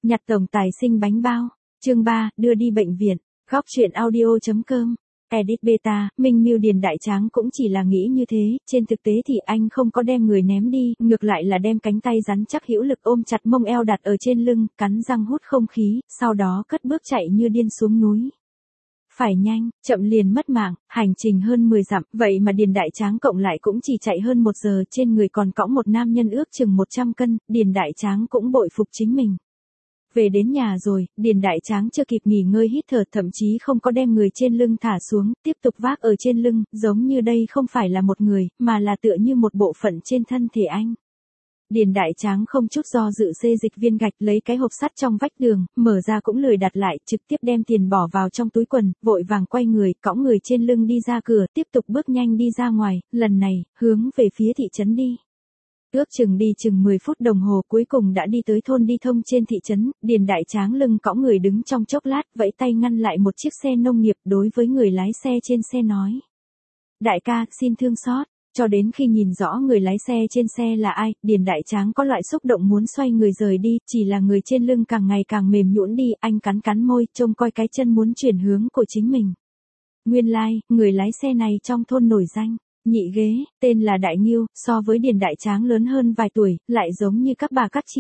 Nhặt tổng tài sinh bánh bao. Chương 3, đưa đi bệnh viện. Góc truyện audio.com. Edit beta, Minh Mưu Điền Đại Tráng cũng chỉ là nghĩ như thế, trên thực tế thì anh không có đem người ném đi, ngược lại là đem cánh tay rắn chắc hữu lực ôm chặt mông eo đặt ở trên lưng, cắn răng hút không khí, sau đó cất bước chạy như điên xuống núi. Phải nhanh, chậm liền mất mạng, hành trình hơn 10 dặm, vậy mà Điền Đại Tráng cộng lại cũng chỉ chạy hơn 1 giờ, trên người còn cõng một nam nhân ước chừng 100 cân, Điền Đại Tráng cũng bội phục chính mình. Về đến nhà rồi, Điền Đại Tráng chưa kịp nghỉ ngơi hít thở, thậm chí không có đem người trên lưng thả xuống, tiếp tục vác ở trên lưng, giống như đây không phải là một người, mà là tựa như một bộ phận trên thân thể anh. Điền Đại Tráng không chút do dự xê dịch viên gạch, lấy cái hộp sắt trong vách tường, mở ra cũng lười đặt lại, trực tiếp đem tiền bỏ vào trong túi quần, vội vàng quay người, cõng người trên lưng đi ra cửa, tiếp tục bước nhanh đi ra ngoài, lần này, hướng về phía thị trấn đi. Ước chừng đi chừng 10 phút đồng hồ cuối cùng đã đi tới thôn đi thông trên thị trấn, Điền Đại Tráng lưng cõng người đứng trong chốc lát, vẫy tay ngăn lại một chiếc xe nông nghiệp, đối với người lái xe trên xe nói. Đại ca, xin thương xót. Cho đến khi nhìn rõ người lái xe trên xe là ai, Điền Đại Tráng có loại xúc động muốn xoay người rời đi, chỉ là người trên lưng càng ngày càng mềm nhũn đi, anh cắn cắn môi, trông coi cái chân muốn chuyển hướng của chính mình. Nguyên lai, người lái xe này trong thôn nổi danh. Nhị ghế, tên là Đại Ngưu, so với Điền Đại Tráng lớn hơn vài tuổi, lại giống như các bà các chị.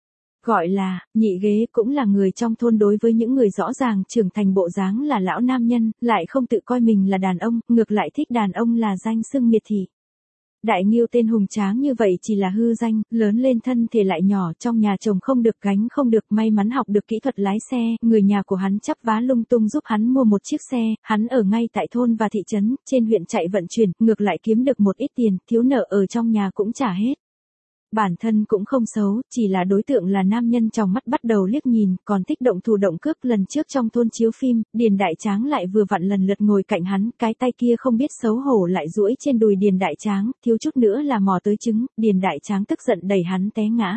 Gọi là, nhị ghế cũng là người trong thôn, đối với những người rõ ràng trưởng thành bộ dáng là lão nam nhân, lại không tự coi mình là đàn ông, ngược lại thích đàn ông là danh xưng miệt thị. Đại Ngưu tên hùng tráng như vậy chỉ là hư danh, lớn lên thân thể lại nhỏ, trong nhà chồng không được gánh không được, may mắn học được kỹ thuật lái xe, người nhà của hắn chắp vá lung tung giúp hắn mua một chiếc xe, hắn ở ngay tại thôn và thị trấn, trên huyện chạy vận chuyển, ngược lại kiếm được một ít tiền, thiếu nợ ở trong nhà cũng trả hết. Bản thân cũng không xấu, chỉ là đối tượng là nam nhân trong mắt bắt đầu liếc nhìn, còn thích động thủ động cướp. Lần trước trong thôn chiếu phim, Điền Đại Tráng lại vừa vặn lần lượt ngồi cạnh hắn, cái tay kia không biết xấu hổ lại duỗi trên đùi Điền Đại Tráng, thiếu chút nữa là mò tới trứng, Điền Đại Tráng tức giận đẩy hắn té ngã.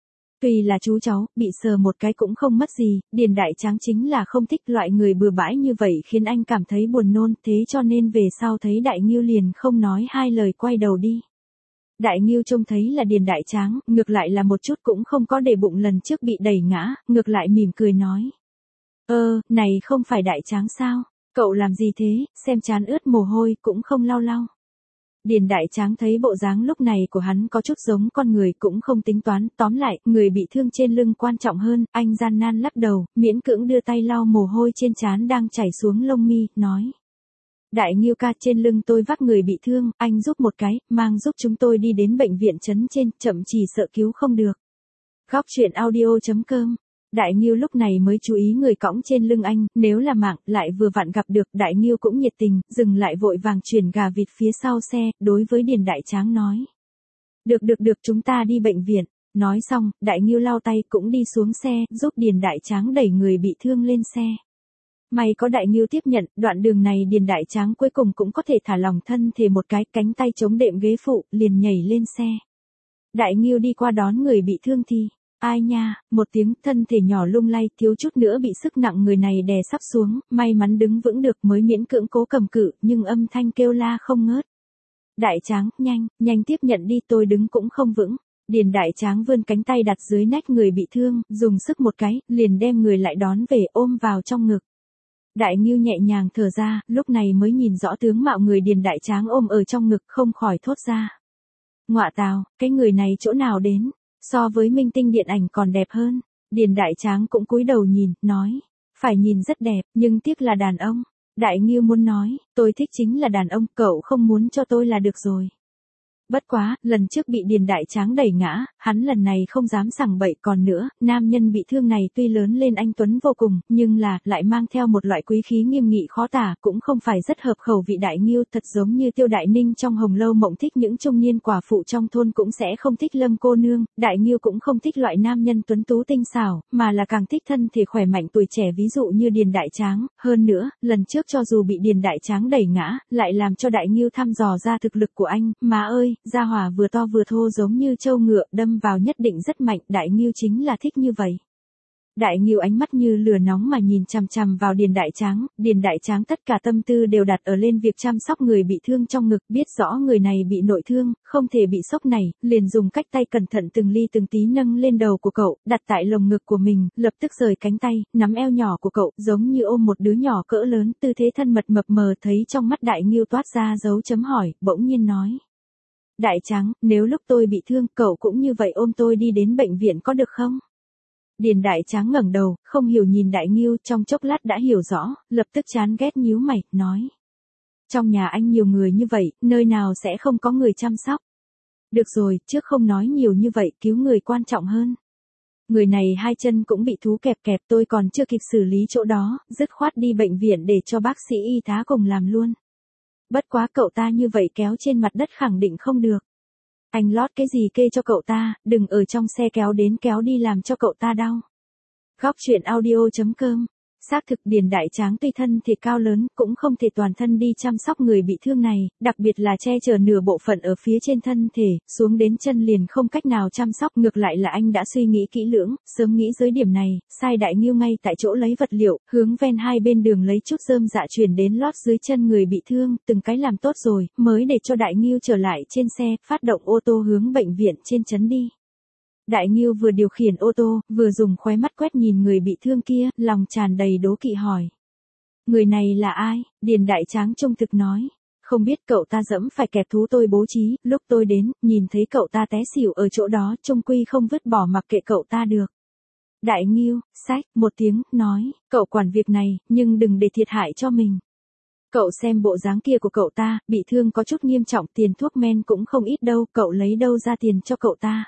Tuy là chú cháu, bị sờ một cái cũng không mất gì, Điền Đại Tráng chính là không thích loại người bừa bãi như vậy, khiến anh cảm thấy buồn nôn, thế cho nên về sau thấy Đại Ngưu liền không nói hai lời quay đầu đi. Đại Ngưu trông thấy là Điền Đại Tráng, ngược lại là một chút cũng không có để bụng lần trước bị đẩy ngã, ngược lại mỉm cười nói. Này không phải Đại Tráng sao? Cậu làm gì thế, xem trán ướt mồ hôi cũng không lau lau. Điền Đại Tráng thấy bộ dáng lúc này của hắn có chút giống con người, cũng không tính toán, tóm lại, người bị thương trên lưng quan trọng hơn, anh gian nan lắc đầu, miễn cưỡng đưa tay lau mồ hôi trên trán đang chảy xuống lông mi, nói. Đại Ngưu ca, trên lưng tôi vác người bị thương, anh giúp một cái, mang giúp chúng tôi đi đến bệnh viện trấn trên, chậm chỉ sợ cứu không được. Góc truyện audio.com. Đại Ngưu lúc này mới chú ý người cõng trên lưng anh, nếu là mạng, lại vừa vặn gặp được, Đại Ngưu cũng nhiệt tình, dừng lại vội vàng chuyển gà vịt phía sau xe, đối với Điền Đại Tráng nói. Được, chúng ta đi bệnh viện. Nói xong, Đại Ngưu lau tay cũng đi xuống xe, giúp Điền Đại Tráng đẩy người bị thương lên xe. May có Đại Ngưu tiếp nhận, đoạn đường này Điền Đại Tráng cuối cùng cũng có thể thả lòng thân thể một cái, cánh tay chống đệm ghế phụ, liền nhảy lên xe. Đại Ngưu đi qua đón người bị thương thì, ai nha, một tiếng, thân thể nhỏ lung lay, thiếu chút nữa bị sức nặng người này đè sắp xuống, may mắn đứng vững được mới miễn cưỡng cố cầm cự, nhưng âm thanh kêu la không ngớt. Đại Tráng, nhanh tiếp nhận đi, tôi đứng cũng không vững. Điền Đại Tráng vươn cánh tay đặt dưới nách người bị thương, dùng sức một cái, liền đem người lại đón về, ôm vào trong ngực. Đại Ngưu nhẹ nhàng thở ra, lúc này mới nhìn rõ tướng mạo người Điền Đại Tráng ôm ở trong ngực, không khỏi thốt ra. Ngọa tào, cái người này chỗ nào đến, so với minh tinh điện ảnh còn đẹp hơn. Điền Đại Tráng cũng cúi đầu nhìn, nói, phải nhìn rất đẹp, nhưng tiếc là đàn ông. Đại Ngưu muốn nói, tôi thích chính là đàn ông, cậu không muốn cho tôi là được rồi. Bất quá, lần trước bị Điền Đại Tráng đẩy ngã, hắn lần này không dám sằng bậy, còn nữa, nam nhân bị thương này tuy lớn lên anh tuấn vô cùng, nhưng lại mang theo một loại quý khí nghiêm nghị khó tả, cũng không phải rất hợp khẩu vị Đại Ngưu, thật giống như Tiêu Đại Ninh trong Hồng Lâu Mộng thích những trung niên quả phụ trong thôn cũng sẽ không thích Lâm cô nương, Đại Ngưu cũng không thích loại nam nhân tuấn tú tinh xảo, mà là càng thích thân thể khỏe mạnh tuổi trẻ ví dụ như Điền Đại Tráng, hơn nữa, lần trước cho dù bị Điền Đại Tráng đẩy ngã, lại làm cho Đại Ngưu thăm dò ra thực lực của anh, má ơi. Gia hỏa vừa to vừa thô giống như trâu ngựa, đâm vào nhất định rất mạnh, Đại Ngưu chính là thích như vậy. Đại Ngưu ánh mắt như lửa nóng mà nhìn chằm chằm vào Điền Đại Tráng tất cả tâm tư đều đặt ở lên việc chăm sóc người bị thương trong ngực, biết rõ người này bị nội thương, không thể bị sốc này, liền dùng cách tay cẩn thận từng ly từng tí nâng lên đầu của cậu, đặt tại lồng ngực của mình, lập tức rời cánh tay, nắm eo nhỏ của cậu, giống như ôm một đứa nhỏ cỡ lớn, tư thế thân mật mập mờ, thấy trong mắt Đại Ngưu toát ra dấu chấm hỏi, bỗng nhiên nói. Đại Tráng, nếu lúc tôi bị thương, cậu cũng như vậy ôm tôi đi đến bệnh viện có được không? Điền Đại Tráng ngẩng đầu, không hiểu nhìn Đại Ngưu, trong chốc lát đã hiểu rõ, lập tức chán ghét nhíu mày, nói. Trong nhà anh nhiều người như vậy, nơi nào sẽ không có người chăm sóc. Được rồi, trước không nói nhiều như vậy, cứu người quan trọng hơn. Người này hai chân cũng bị thú kẹp kẹp, tôi còn chưa kịp xử lý chỗ đó, dứt khoát đi bệnh viện để cho bác sĩ y tá cùng làm luôn. Bất quá cậu ta như vậy kéo trên mặt đất khẳng định không được. Anh lót cái gì kê cho cậu ta, đừng ở trong xe kéo đến kéo đi làm cho cậu ta đau. Góc truyện audio.com. Xác thực Điền Đại Tráng tuy thân thể cao lớn, cũng không thể toàn thân đi chăm sóc người bị thương này, đặc biệt là che chở nửa bộ phận ở phía trên thân thể, xuống đến chân liền không cách nào chăm sóc, ngược lại là anh đã suy nghĩ kỹ lưỡng, sớm nghĩ tới điểm này, sai Đại Ngưu ngay tại chỗ lấy vật liệu, hướng ven hai bên đường lấy chút rơm dạ chuyển đến lót dưới chân người bị thương, từng cái làm tốt rồi, mới để cho Đại Ngưu trở lại trên xe, phát động ô tô hướng bệnh viện trên trấn đi. Đại Ngưu vừa điều khiển ô tô, vừa dùng khóe mắt quét nhìn người bị thương kia, lòng tràn đầy đố kỵ hỏi. Người này là ai? Điền Đại Tráng trung thực nói. Không biết, cậu ta dẫm phải kẹp thú tôi bố trí, lúc tôi đến, nhìn thấy cậu ta té xỉu ở chỗ đó, trung quy không vứt bỏ mặc kệ cậu ta được. Đại Ngưu, xách, một tiếng, nói, cậu quản việc này, nhưng đừng để thiệt hại cho mình. Cậu xem bộ dáng kia của cậu ta, bị thương có chút nghiêm trọng, tiền thuốc men cũng không ít đâu, cậu lấy đâu ra tiền cho cậu ta.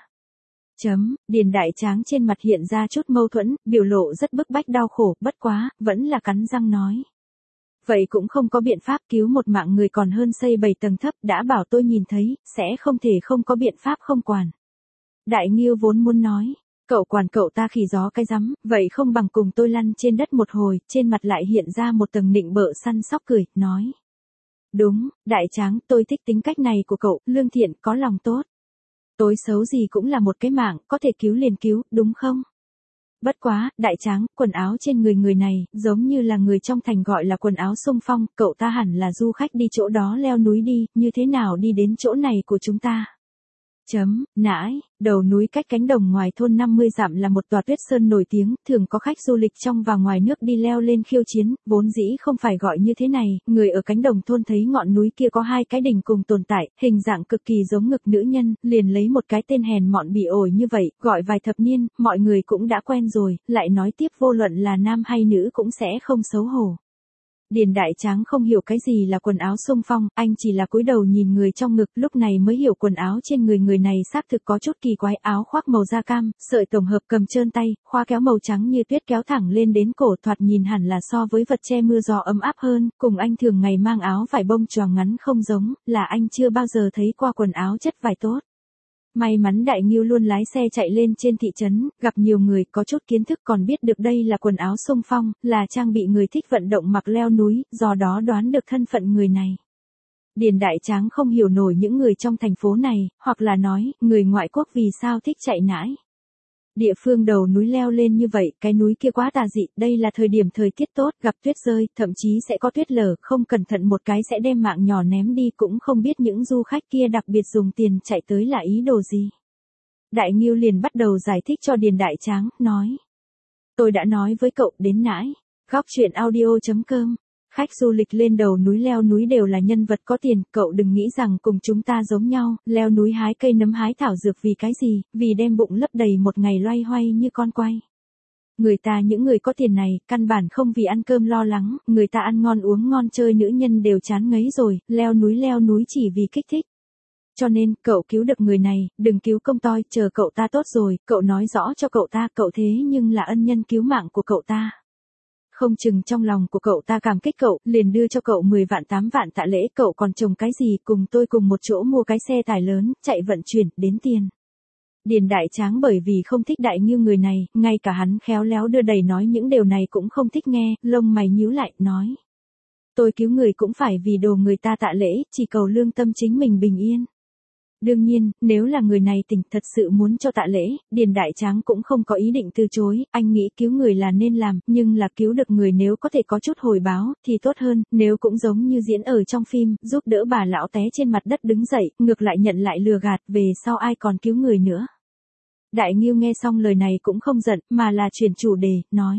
Điền Đại Tráng trên mặt hiện ra chút mâu thuẫn, biểu lộ rất bức bách đau khổ, bất quá, vẫn là cắn răng nói. Vậy cũng không có biện pháp, cứu một mạng người còn hơn xây 7 tầng thấp, đã bảo tôi nhìn thấy, sẽ không thể không có biện pháp không quản. Đại Ngưu vốn muốn nói, cậu quản cậu ta khỉ gió cái rắm, vậy không bằng cùng tôi lăn trên đất một hồi, trên mặt lại hiện ra một tầng nịnh bợ săn sóc cười, nói. Đúng, Đại Tráng, tôi thích tính cách này của cậu, lương thiện, có lòng tốt. Tối xấu gì cũng là một cái mạng, có thể cứu liền cứu, đúng không? Bất quá, Đại Tráng, quần áo trên người này, giống như là người trong thành gọi là quần áo xung phong, cậu ta hẳn là du khách đi chỗ đó leo núi đi, như thế nào đi đến chỗ này của chúng ta? Nãi, đầu núi cách cánh đồng ngoài thôn 50 dặm là một tòa tuyết sơn nổi tiếng, thường có khách du lịch trong và ngoài nước đi leo lên khiêu chiến, vốn dĩ không phải gọi như thế này, người ở cánh đồng thôn thấy ngọn núi kia có hai cái đỉnh cùng tồn tại, hình dạng cực kỳ giống ngực nữ nhân, liền lấy một cái tên hèn mọn bị ổi như vậy, gọi vài thập niên, mọi người cũng đã quen rồi, lại nói tiếp vô luận là nam hay nữ cũng sẽ không xấu hổ. Điền Đại Tráng không hiểu cái gì là quần áo xung phong, anh chỉ là cúi đầu nhìn người trong ngực, lúc này mới hiểu quần áo trên người này xác thực có chút kỳ quái, áo khoác màu da cam, sợi tổng hợp cầm trơn tay, khoa kéo màu trắng như tuyết kéo thẳng lên đến cổ, thoạt nhìn hẳn là so với vật che mưa gió ấm áp hơn, cùng anh thường ngày mang áo vải bông choàng ngắn không giống, là anh chưa bao giờ thấy qua quần áo chất vải tốt. May mắn Đại Ngưu luôn lái xe chạy lên trên thị trấn, gặp nhiều người có chút kiến thức còn biết được đây là quần áo xung phong, là trang bị người thích vận động mặc leo núi, do đó đoán được thân phận người này. Điền Đại Tráng không hiểu nổi những người trong thành phố này, hoặc là nói, người ngoại quốc vì sao thích chạy nãi. Địa phương đầu núi leo lên như vậy, cái núi kia quá tà dị, đây là thời điểm thời tiết tốt, gặp tuyết rơi, thậm chí sẽ có tuyết lở, không cẩn thận một cái sẽ đem mạng nhỏ ném đi, cũng không biết những du khách kia đặc biệt dùng tiền chạy tới là ý đồ gì. Đại Ngưu liền bắt đầu giải thích cho Điền Đại Tráng, nói. Tôi đã nói với cậu đến nãi. Góc truyện audio.com. Khách du lịch lên đầu núi leo núi đều là nhân vật có tiền, cậu đừng nghĩ rằng cùng chúng ta giống nhau, leo núi hái cây nấm hái thảo dược vì cái gì, vì đem bụng lấp đầy một ngày loay hoay như con quay. Người ta những người có tiền này, căn bản không vì ăn cơm lo lắng, người ta ăn ngon uống ngon chơi nữ nhân đều chán ngấy rồi, leo núi chỉ vì kích thích. Cho nên, cậu cứu được người này, đừng cứu công toi, chờ cậu ta tốt rồi, cậu nói rõ cho cậu ta, cậu thế nhưng là ân nhân cứu mạng của cậu ta. Không chừng trong lòng của cậu ta cảm kích cậu, liền đưa cho cậu 10 vạn 8 vạn tạ lễ, cậu còn trồng cái gì, cùng tôi cùng một chỗ mua cái xe tải lớn, chạy vận chuyển, đến tiền. Điền Đại Tráng bởi vì không thích Đại Ngưu người này, ngay cả hắn khéo léo đưa đẩy nói những điều này cũng không thích nghe, lông mày nhíu lại, nói. Tôi cứu người cũng phải vì đồ người ta tạ lễ, chỉ cầu lương tâm chính mình bình yên. Đương nhiên, nếu là người này tỉnh thật sự muốn cho tạ lễ, Điền Đại Tráng cũng không có ý định từ chối, anh nghĩ cứu người là nên làm, nhưng là cứu được người nếu có thể có chút hồi báo, thì tốt hơn, nếu cũng giống như diễn ở trong phim, giúp đỡ bà lão té trên mặt đất đứng dậy, ngược lại nhận lại lừa gạt, về sau ai còn cứu người nữa. Đại Ngưu nghe xong lời này cũng không giận, mà là chuyển chủ đề, nói.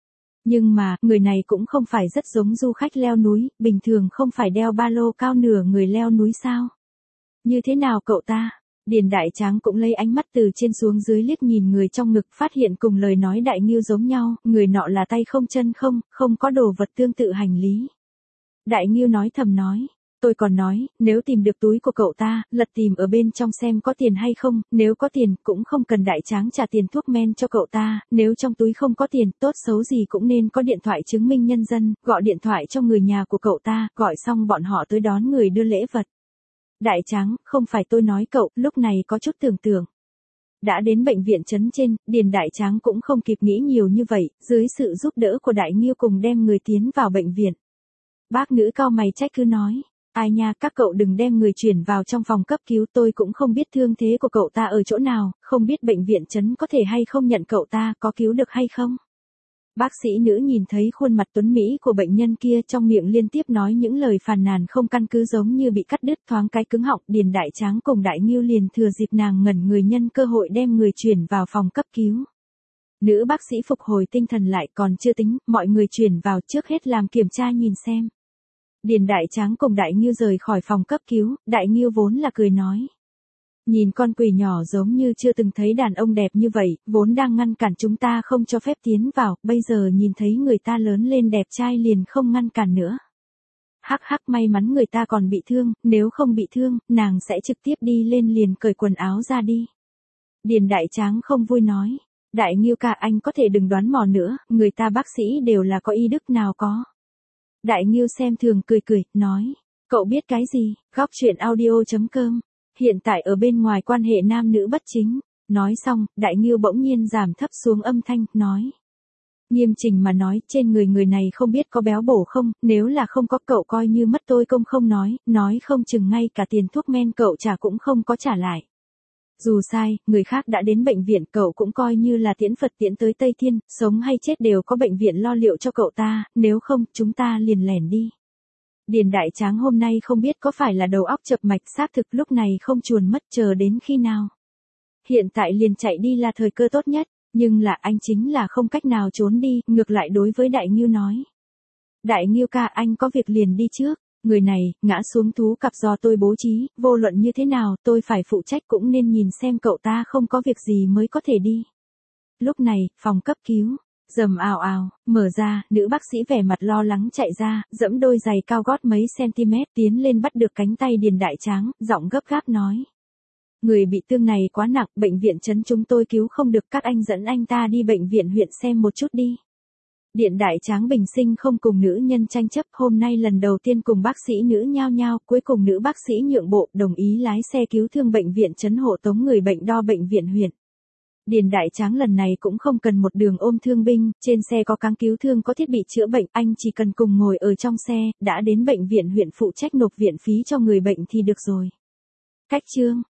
Nhưng mà, người này cũng không phải rất giống du khách leo núi, bình thường không phải đeo ba lô cao nửa người leo núi sao? Như thế nào cậu ta? Điền Đại Tráng cũng lấy ánh mắt từ trên xuống dưới liếc nhìn người trong ngực, phát hiện cùng lời nói Đại Ngưu giống nhau, người nọ là tay không chân không, không có đồ vật tương tự hành lý. Đại Ngưu nói thầm nói. Tôi còn nói, nếu tìm được túi của cậu ta, lật tìm ở bên trong xem có tiền hay không, nếu có tiền, cũng không cần Đại Tráng trả tiền thuốc men cho cậu ta, nếu trong túi không có tiền, tốt xấu gì cũng nên có điện thoại chứng minh nhân dân, gọi điện thoại cho người nhà của cậu ta, gọi xong bọn họ tới đón người đưa lễ vật. Đại Tráng, không phải tôi nói cậu, lúc này có chút tưởng tượng. Đã đến bệnh viện trấn trên, Điền Đại Tráng cũng không kịp nghĩ nhiều như vậy, dưới sự giúp đỡ của Đại Ngưu cùng đem người tiến vào bệnh viện. Bác nữ cao mày trách cứ nói. Ai nha, các cậu đừng đem người chuyển vào trong phòng cấp cứu, tôi cũng không biết thương thế của cậu ta ở chỗ nào, không biết bệnh viện trấn có thể hay không nhận cậu ta, có cứu được hay không. Bác sĩ nữ nhìn thấy khuôn mặt tuấn mỹ của bệnh nhân kia, trong miệng liên tiếp nói những lời phàn nàn không căn cứ giống như bị cắt đứt, thoáng cái cứng họng. Điền Đại Tráng cùng Đại Ngưu liền thừa dịp nàng ngẩn người nhân cơ hội đem người chuyển vào phòng cấp cứu. Nữ bác sĩ phục hồi tinh thần lại, còn chưa tính, mọi người chuyển vào, trước hết làm kiểm tra nhìn xem. Điền Đại Tráng cùng Đại Ngưu rời khỏi phòng cấp cứu, Đại Ngưu vốn là cười nói. Nhìn con quỷ nhỏ giống như chưa từng thấy đàn ông đẹp như vậy, vốn đang ngăn cản chúng ta không cho phép tiến vào, bây giờ nhìn thấy người ta lớn lên đẹp trai liền không ngăn cản nữa. Hắc hắc, may mắn người ta còn bị thương, nếu không bị thương, nàng sẽ trực tiếp đi lên liền cởi quần áo ra đi. Điền Đại Tráng không vui nói. Đại Ngưu ca, anh có thể đừng đoán mò nữa, người ta bác sĩ đều là có y đức nào có. Đại Ngưu xem thường cười cười, nói. Cậu biết cái gì? Góc chuyện audio.com. Hiện tại ở bên ngoài quan hệ nam nữ bất chính. Nói xong, Đại Ngưu bỗng nhiên giảm thấp xuống âm thanh, nói. Nghiêm chỉnh mà nói, trên người này không biết có béo bổ không, nếu là không có cậu coi như mất tôi công không nói không chừng ngay cả tiền thuốc men cậu trả cũng không có trả lại. Dù sai, người khác đã đến bệnh viện, cậu cũng coi như là tiễn Phật tiễn tới Tây Thiên, sống hay chết đều có bệnh viện lo liệu cho cậu ta, nếu không, chúng ta liền lẻn đi. Điền Đại Tráng hôm nay không biết có phải là đầu óc chập mạch, xác thực lúc này không chuồn mất, chờ đến khi nào. Hiện tại liền chạy đi là thời cơ tốt nhất, nhưng là anh chính là không cách nào trốn đi, ngược lại đối với Đại Ngưu nói. Đại Ngưu ca, anh có việc liền đi trước. Người này, ngã xuống thú cặp do tôi bố trí, vô luận như thế nào, tôi phải phụ trách, cũng nên nhìn xem cậu ta không có việc gì mới có thể đi. Lúc này, phòng cấp cứu, rầm ào ào, mở ra, nữ bác sĩ vẻ mặt lo lắng chạy ra, giẫm đôi giày cao gót mấy cm, tiến lên bắt được cánh tay Điền Đại Tráng, giọng gấp gáp nói. Người bị thương này quá nặng, bệnh viện trấn chúng tôi cứu không được, các anh dẫn anh ta đi bệnh viện huyện xem một chút đi. Điền Đại Tráng bình sinh không cùng nữ nhân tranh chấp, hôm nay lần đầu tiên cùng bác sĩ nữ nhao nhao, cuối cùng nữ bác sĩ nhượng bộ, đồng ý lái xe cứu thương bệnh viện trấn hộ tống người bệnh đo bệnh viện huyện. Điền Đại Tráng lần này cũng không cần một đường ôm thương binh, trên xe có cáng cứu thương có thiết bị chữa bệnh, anh chỉ cần cùng ngồi ở trong xe, đã đến bệnh viện huyện phụ trách nộp viện phí cho người bệnh thì được rồi. Cách chương